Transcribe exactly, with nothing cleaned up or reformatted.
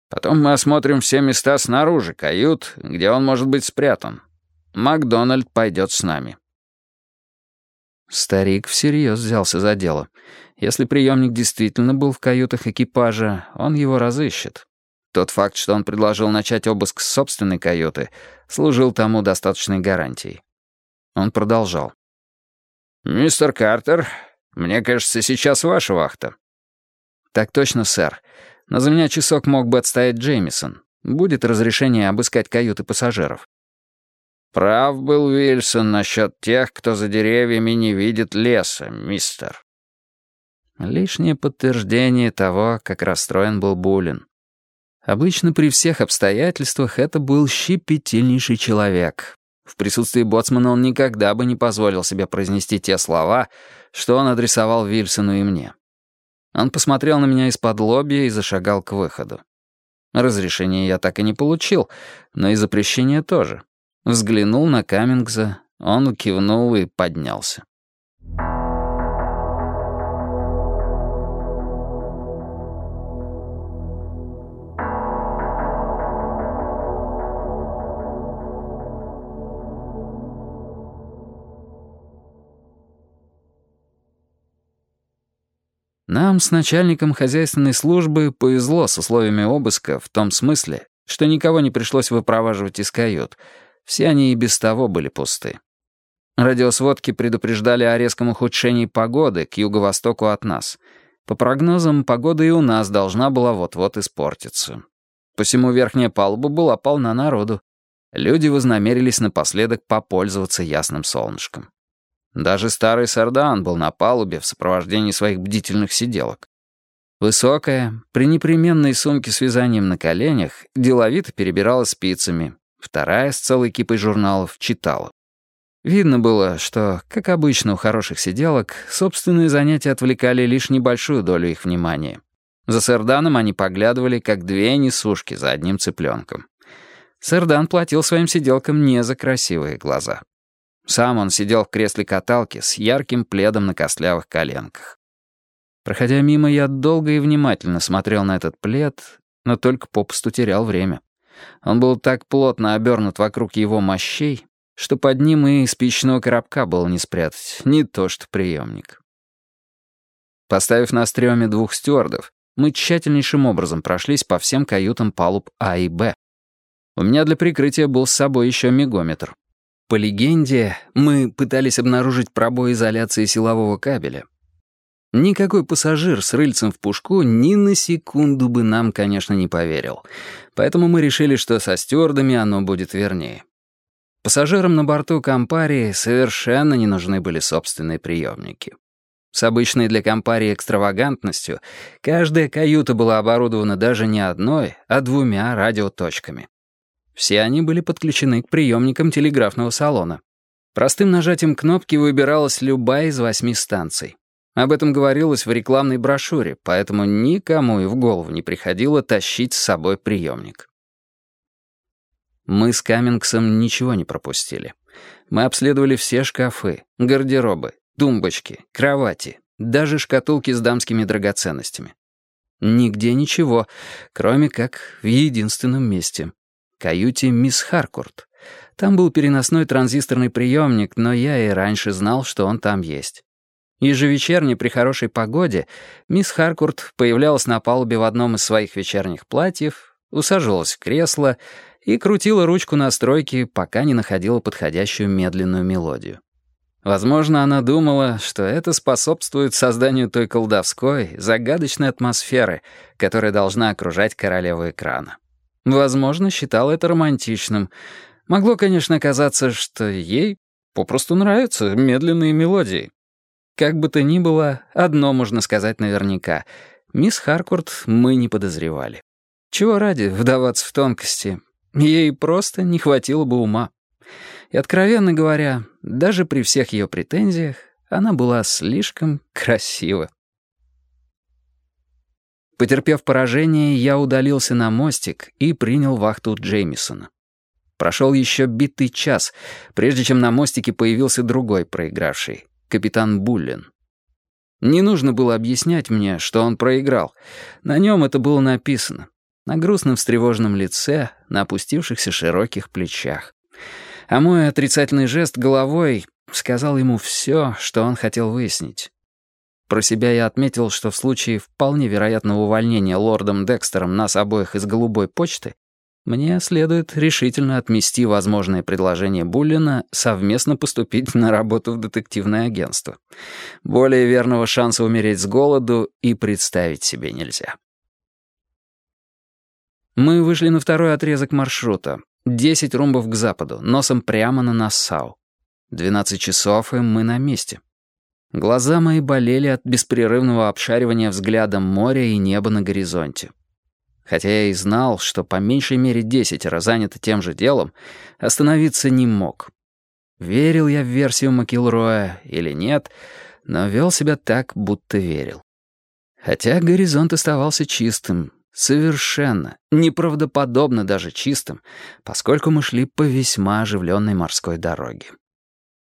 Потом мы осмотрим все места снаружи кают, где он может быть спрятан. Макдональд пойдет с нами». Старик всерьез взялся за дело. Если приемник действительно был в каютах экипажа, он его разыщет. Тот факт, что он предложил начать обыск с собственной каюты, служил тому достаточной гарантией. Он продолжал. «Мистер Картер, мне кажется, сейчас ваша вахта». «Так точно, сэр. Но за меня часок мог бы отстоять Джеймисон. Будет разрешение обыскать каюты пассажиров». «Прав был Вильсон насчет тех, кто за деревьями не видит леса, мистер». Лишнее подтверждение того, как расстроен был Буллин. Обычно при всех обстоятельствах это был щепетильнейший человек. В присутствии боцмана он никогда бы не позволил себе произнести те слова, что он адресовал Вильсону и мне. Он посмотрел на меня из-под лобья и зашагал к выходу. Разрешения я так и не получил, но и запрещения тоже. Взглянул на Каммингса, он кивнул и поднялся. Нам с начальником хозяйственной службы повезло с условиями обыска в том смысле, что никого не пришлось выпроваживать из кают. Все они и без того были пусты. Радиосводки предупреждали о резком ухудшении погоды к юго-востоку от нас. По прогнозам, погода и у нас должна была вот-вот испортиться. Посему верхняя палуба была полна народу. Люди вознамерились напоследок попользоваться ясным солнышком. Даже старый Сардан был на палубе в сопровождении своих бдительных сиделок. Высокая, при непременной сумке с вязанием на коленях, деловито перебирала спицами. Вторая с целой кипой журналов читала. Видно было, что, как обычно у хороших сиделок, собственные занятия отвлекали лишь небольшую долю их внимания. За Сарданом они поглядывали, как две несушки за одним цыпленком. Сардан платил своим сиделкам не за красивые глаза. Сам он сидел в кресле каталки с ярким пледом на костлявых коленках. Проходя мимо, я долго и внимательно смотрел на этот плед, но только попусту терял время. Он был так плотно обернут вокруг его мощей, что под ним и спичного коробка было не спрятать, не то что приемник. Поставив на стреме двух стюардов, мы тщательнейшим образом прошлись по всем каютам палуб А и Б. У меня для прикрытия был с собой еще мегометр. По легенде, мы пытались обнаружить пробой изоляции силового кабеля. Никакой пассажир с рыльцем в пушку ни на секунду бы нам, конечно, не поверил. Поэтому мы решили, что со стюардами оно будет вернее. Пассажирам на борту Кампарии совершенно не нужны были собственные приемники. С обычной для Кампарии экстравагантностью каждая каюта была оборудована даже не одной, а двумя радиоточками. Все они были подключены к приемникам телеграфного салона. Простым нажатием кнопки выбиралась любая из восьми станций. Об этом говорилось в рекламной брошюре, поэтому никому и в голову не приходило тащить с собой приемник. Мы с Каммингсом ничего не пропустили. Мы обследовали все шкафы, гардеробы, тумбочки, кровати, даже шкатулки с дамскими драгоценностями. Нигде ничего, кроме как в единственном месте — каюте мисс Харкорт. Там был переносной транзисторный приемник, но я и раньше знал, что он там есть. Ежевечерне при хорошей погоде мисс Харкорт появлялась на палубе в одном из своих вечерних платьев, усаживалась в кресло и крутила ручку настройки, пока не находила подходящую медленную мелодию. Возможно, она думала, что это способствует созданию той колдовской, загадочной атмосферы, которая должна окружать королеву экрана. Возможно, считала это романтичным. Могло, конечно, оказаться, что ей попросту нравятся медленные мелодии. Как бы то ни было, одно можно сказать наверняка. Мисс Харкорт мы не подозревали. Чего ради вдаваться в тонкости? Ей просто не хватило бы ума. И, откровенно говоря, даже при всех ее претензиях, она была слишком красива. Потерпев поражение, я удалился на мостик и принял вахту Джеймисона. Прошел еще битый час, прежде чем на мостике появился другой проигравший — капитан Буллин. Не нужно было объяснять мне, что он проиграл. На нем это было написано. на грустном встревоженном лице, на опустившихся широких плечах. А мой отрицательный жест головой сказал ему все, что он хотел выяснить. Про себя я отметил, что в случае вполне вероятного увольнения лордом Декстером нас обоих из «Голубой почты» мне следует решительно отмести возможное предложение Буллина совместно поступить на работу в детективное агентство. Более верного шанса умереть с голоду и представить себе нельзя. Мы вышли на второй отрезок маршрута. Десять румбов к западу, носом прямо на Нассау. Двенадцать часов, и мы на месте. Глаза мои болели от беспрерывного обшаривания взглядом моря и неба на горизонте. Хотя я и знал, что по меньшей мере десятеро заняты тем же делом, остановиться не мог. Верил я в версию Макилроя или нет, но вел себя так, будто верил. Хотя горизонт оставался чистым, совершенно, неправдоподобно даже чистым, поскольку мы шли по весьма оживленной морской дороге.